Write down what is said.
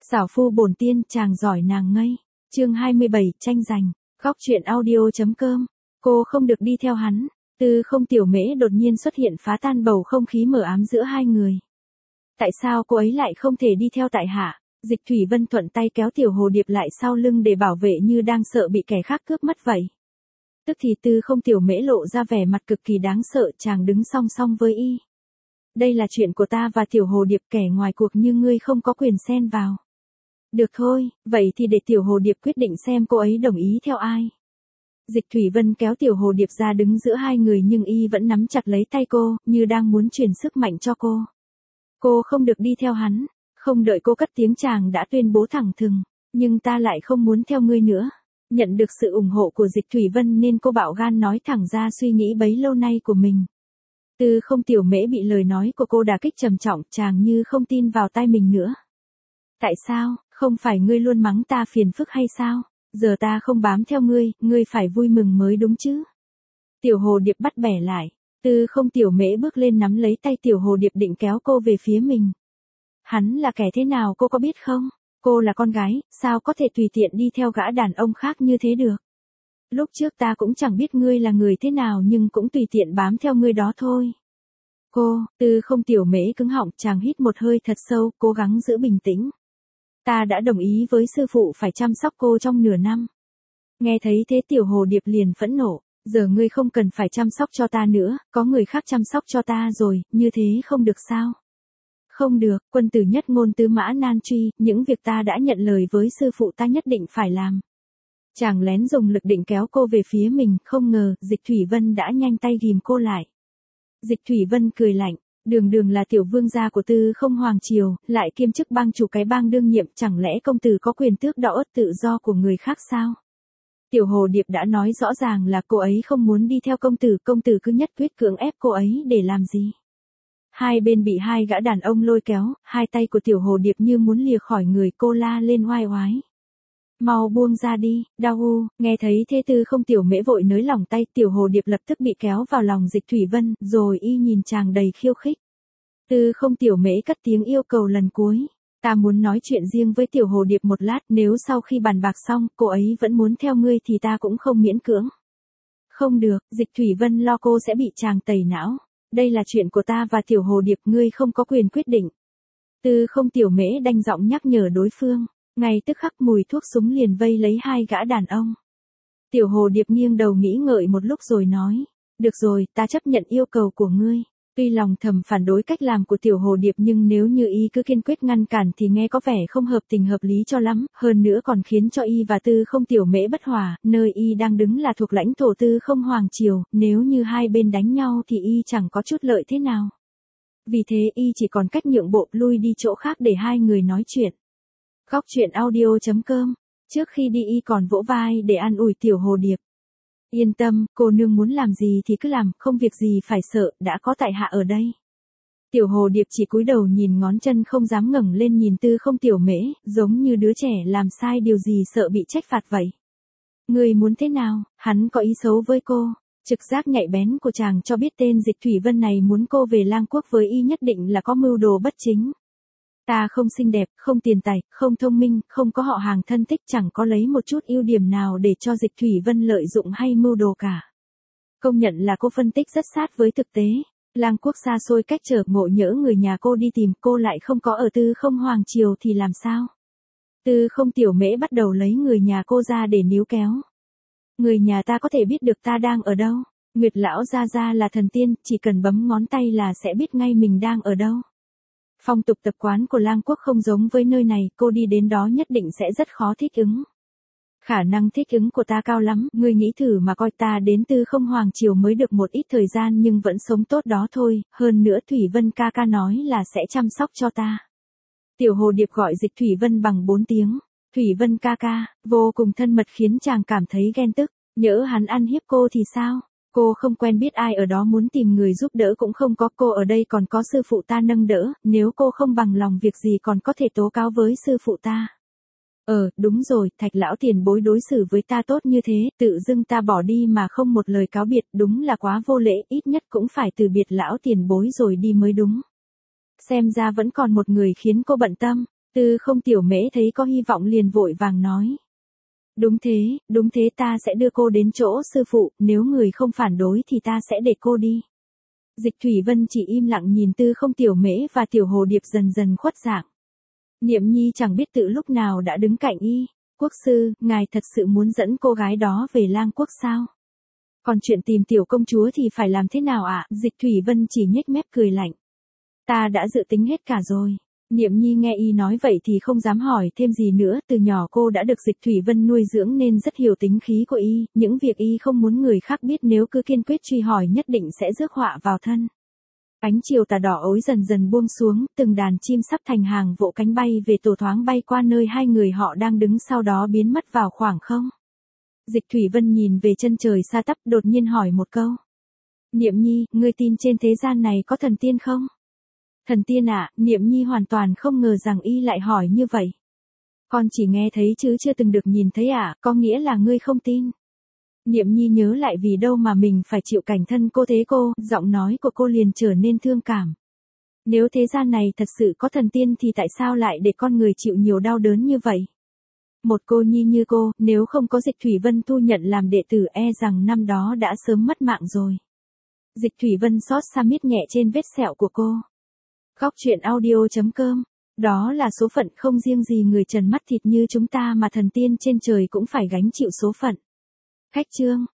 Xảo phu bổn tiên, chàng giỏi nàng ngây. Chương 27, tranh giành. Góc truyện audio.com. Cô không được đi theo hắn. Tư Không Tiểu Mễ đột nhiên xuất hiện phá tan bầu không khí mờ ám giữa hai người. Tại sao cô ấy lại không thể đi theo tại hạ? Dịch Thủy Vân thuận tay kéo Tiểu Hồ Điệp lại sau lưng để bảo vệ như đang sợ bị kẻ khác cướp mất vậy. Tức thì Tư Không Tiểu Mễ lộ ra vẻ mặt cực kỳ đáng sợ, chàng đứng song song với y. Đây là chuyện của ta và Tiểu Hồ Điệp, kẻ ngoài cuộc như ngươi không có quyền xen vào. Được thôi, vậy thì để Tiểu Hồ Điệp quyết định xem cô ấy đồng ý theo ai. Dịch Thủy Vân kéo Tiểu Hồ Điệp ra đứng giữa hai người nhưng y vẫn nắm chặt lấy tay cô, như đang muốn truyền sức mạnh cho cô. Cô không được đi theo hắn. Không đợi cô cất tiếng chàng đã tuyên bố thẳng thừng. Nhưng ta lại không muốn theo ngươi nữa. Nhận được sự ủng hộ của Dịch Thủy Vân nên cô bạo gan nói thẳng ra suy nghĩ bấy lâu nay của mình. Tư Không Tiểu Mễ bị lời nói của cô đả kích trầm trọng, chàng như không tin vào tai mình nữa. Tại sao, không phải ngươi luôn mắng ta phiền phức hay sao? Giờ ta không bám theo ngươi, ngươi phải vui mừng mới đúng chứ. Tiểu Hồ Điệp bắt bẻ lại. Tư Không Tiểu Mễ bước lên nắm lấy tay Tiểu Hồ Điệp định kéo cô về phía mình. Hắn là kẻ thế nào cô có biết không? Cô là con gái, sao có thể tùy tiện đi theo gã đàn ông khác như thế được? Lúc trước ta cũng chẳng biết ngươi là người thế nào nhưng cũng tùy tiện bám theo ngươi đó thôi. Cô, Tư Không Tiểu Mễ cứng họng, chàng hít một hơi thật sâu, cố gắng giữ bình tĩnh. Ta đã đồng ý với sư phụ phải chăm sóc cô trong nửa năm. Nghe thấy thế Tiểu Hồ Điệp liền phẫn nộ, giờ ngươi không cần phải chăm sóc cho ta nữa, có người khác chăm sóc cho ta rồi, như thế không được sao? Không được, quân tử nhất ngôn tứ mã nan truy, những việc ta đã nhận lời với sư phụ ta nhất định phải làm. Chàng lén dùng lực định kéo cô về phía mình, không ngờ, Dịch Thủy Vân đã nhanh tay ghìm cô lại. Dịch Thủy Vân cười lạnh, đường đường là tiểu vương gia của Tư Không Hoàng Triều, lại kiêm chức bang chủ cái bang đương nhiệm, chẳng lẽ công tử có quyền tước đoạt tự do của người khác sao? Tiểu Hồ Điệp đã nói rõ ràng là cô ấy không muốn đi theo công tử cứ nhất quyết cưỡng ép cô ấy để làm gì? Hai bên bị hai gã đàn ông lôi kéo, hai tay của Tiểu Hồ Điệp như muốn lìa khỏi người, cô la lên oai oái. Mau buông ra đi, đau u, nghe thấy thế Tư Không Tiểu Mễ vội nới lỏng tay, Tiểu Hồ Điệp lập tức bị kéo vào lòng Dịch Thủy Vân, rồi y nhìn chàng đầy khiêu khích. Tư Không Tiểu Mễ cất tiếng yêu cầu lần cuối. Ta muốn nói chuyện riêng với Tiểu Hồ Điệp một lát, nếu sau khi bàn bạc xong, cô ấy vẫn muốn theo ngươi thì ta cũng không miễn cưỡng. Không được, Dịch Thủy Vân lo cô sẽ bị chàng tẩy não. Đây là chuyện của ta và Tiểu Hồ Điệp, ngươi không có quyền quyết định. Tư Không Tiểu Mễ đanh giọng nhắc nhở đối phương. Ngay tức khắc mùi thuốc súng liền vây lấy hai gã đàn ông. Tiểu Hồ Điệp nghiêng đầu nghĩ ngợi một lúc rồi nói. Được rồi, ta chấp nhận yêu cầu của ngươi. Tuy lòng thầm phản đối cách làm của Tiểu Hồ Điệp nhưng nếu như y cứ kiên quyết ngăn cản thì nghe có vẻ không hợp tình hợp lý cho lắm, hơn nữa còn khiến cho y và Tư Không Tiểu Mễ bất hòa, nơi y đang đứng là thuộc lãnh thổ Tư Không Hoàng Triều, nếu như hai bên đánh nhau thì y chẳng có chút lợi thế nào. Vì thế y chỉ còn cách nhượng bộ lui đi chỗ khác để hai người nói chuyện. Góc truyện audio.com. Trước khi đi y còn vỗ vai để an ủi Tiểu Hồ Điệp. Yên tâm, cô nương muốn làm gì thì cứ làm, không việc gì phải sợ, đã có tại hạ ở đây. Tiểu Hồ Điệp chỉ cúi đầu nhìn ngón chân không dám ngẩng lên nhìn Tư Không Tiểu Mễ, giống như đứa trẻ làm sai điều gì sợ bị trách phạt vậy. Người muốn thế nào, hắn có ý xấu với cô. Trực giác nhạy bén của chàng cho biết tên Dịch Thủy Vân này muốn cô về Lang Quốc với y nhất định là có mưu đồ bất chính. Ta không xinh đẹp, không tiền tài, không thông minh, không có họ hàng thân thích, chẳng có lấy một chút ưu điểm nào để cho Dịch Thủy Vân lợi dụng hay mưu đồ cả. Công nhận là cô phân tích rất sát với thực tế. Lang Quốc xa xôi cách trở, ngộ nhỡ người nhà cô đi tìm cô lại không có ở Tư Không Hoàng Triều thì làm sao? Tư Không Tiểu Mễ bắt đầu lấy người nhà cô ra để níu kéo. Người nhà ta có thể biết được ta đang ở đâu? Nguyệt lão gia gia là thần tiên, chỉ cần bấm ngón tay là sẽ biết ngay mình đang ở đâu. Phong tục tập quán của Lang Quốc không giống với nơi này, cô đi đến đó nhất định sẽ rất khó thích ứng. Khả năng thích ứng của ta cao lắm, ngươi nghĩ thử mà coi, ta đến Tư Không Hoàng Triều mới được một ít thời gian nhưng vẫn sống tốt đó thôi, hơn nữa Thủy Vân ca ca nói là sẽ chăm sóc cho ta. Tiểu Hồ Điệp gọi Dịch Thủy Vân bằng 4 tiếng. Thủy Vân ca ca, vô cùng thân mật khiến chàng cảm thấy ghen tức, nhỡ hắn ăn hiếp cô thì sao? Cô không quen biết ai ở đó, muốn tìm người giúp đỡ cũng không có, cô ở đây còn có sư phụ ta nâng đỡ, nếu cô không bằng lòng việc gì còn có thể tố cáo với sư phụ ta. Đúng rồi, Thạch lão tiền bối đối xử với ta tốt như thế, tự dưng ta bỏ đi mà không một lời cáo biệt, đúng là quá vô lễ, ít nhất cũng phải từ biệt lão tiền bối rồi đi mới đúng. Xem ra vẫn còn một người khiến cô bận tâm. Tư không tiểu mễ thấy có hy vọng liền vội vàng nói. Đúng thế ta sẽ đưa cô đến chỗ sư phụ, nếu người không phản đối thì ta sẽ để cô đi. Dịch Thủy Vân chỉ im lặng nhìn Tư không tiểu mễ và tiểu hồ điệp dần dần khuất dạng. Niệm Nhi chẳng biết tự lúc nào đã đứng cạnh y. Quốc sư, ngài thật sự muốn dẫn cô gái đó về Lang Quốc sao? Còn chuyện tìm tiểu công chúa thì phải làm thế nào ạ? Dịch Thủy Vân chỉ nhếch mép cười lạnh. Ta đã dự tính hết cả rồi. Niệm Nhi nghe y nói vậy thì không dám hỏi thêm gì nữa, từ nhỏ cô đã được Dịch Thủy Vân nuôi dưỡng nên rất hiểu tính khí của y, những việc y không muốn người khác biết nếu cứ kiên quyết truy hỏi nhất định sẽ rước họa vào thân. Ánh chiều tà đỏ ối dần dần buông xuống, từng đàn chim sắp thành hàng vỗ cánh bay về tổ thoáng bay qua nơi hai người họ đang đứng sau đó biến mất vào khoảng không. Dịch Thủy Vân nhìn về chân trời xa tắp đột nhiên hỏi một câu. Niệm Nhi, ngươi tin trên thế gian này có thần tiên không? Thần tiên ạ, Niệm Nhi hoàn toàn không ngờ rằng y lại hỏi như vậy. Con chỉ nghe thấy chứ chưa từng được nhìn thấy ạ, có nghĩa là ngươi không tin. Niệm Nhi nhớ lại vì đâu mà mình phải chịu cảnh thân cô thế cô, giọng nói của cô liền trở nên thương cảm. Nếu thế gian này thật sự có thần tiên thì tại sao lại để con người chịu nhiều đau đớn như vậy? Một cô nhi như cô, nếu không có Dịch Thủy Vân thu nhận làm đệ tử e rằng năm đó đã sớm mất mạng rồi. Dịch Thủy Vân xót xa miết nhẹ trên vết sẹo của cô. Góc truyện audio.com. Đó là số phận, không riêng gì người trần mắt thịt như chúng ta mà thần tiên trên trời cũng phải gánh chịu số phận. Khách chương.